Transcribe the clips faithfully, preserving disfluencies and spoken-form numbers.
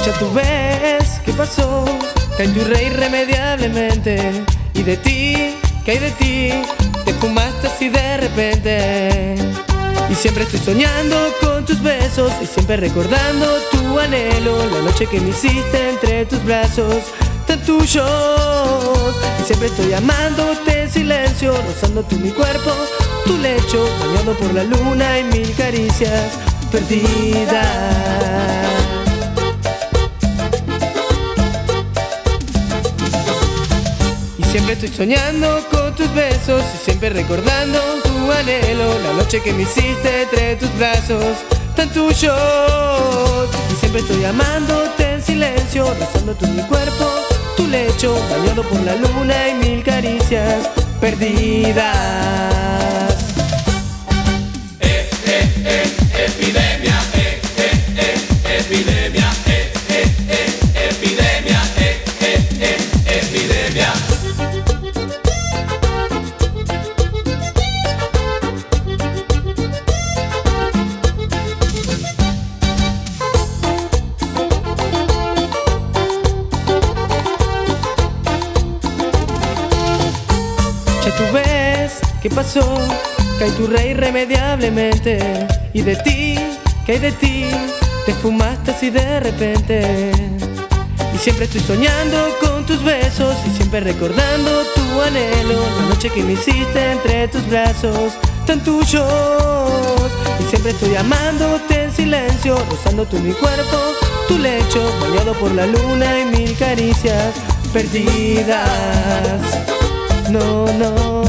Ya tú ves qué pasó, que en tu rey irremediablemente. Y de ti, ¿qué hay de ti? Te fumaste así de repente. Y siempre estoy soñando con tus besos y siempre recordando tu anhelo. La noche que me hiciste entre tus brazos tan tuyos. Y siempre estoy amándote en silencio, rozando tú mi cuerpo, tu lecho, bañado por la luna y mil caricias perdidas. Siempre estoy soñando con tus besos y siempre recordando tu anhelo. La noche que me hiciste entre tus brazos tan tuyos. Y siempre estoy amándote en silencio, rozando tú mi cuerpo, tu lecho, bañado por la luna y mil caricias perdidas. Eh, eh, eh, epidemia, eh, eh, eh, epidemia, eh, eh, eh, epidemia, eh, eh, eh, epidemia. Ya tú ves qué pasó, que hay tu rey irremediablemente. Y de ti, ¿qué hay de ti? Te fumaste así de repente. Y siempre estoy soñando con tus besos y siempre recordando tu anhelo. La noche que me hiciste entre tus brazos tan tuyos. Y siempre estoy amándote en silencio, rozando tú mi cuerpo, tu lecho, bañado por la luna y mil caricias perdidas. No, no.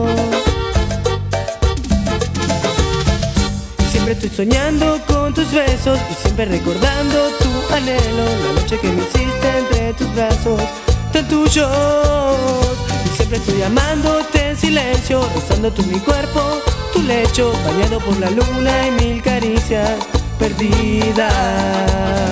Siempre estoy soñando con tus besos y siempre recordando tu anhelo. La noche que me hiciste entre tus brazos tan tuyos. Y siempre estoy amándote en silencio, rozando tú mi cuerpo, tu lecho, bañado por la luna y mil caricias perdidas.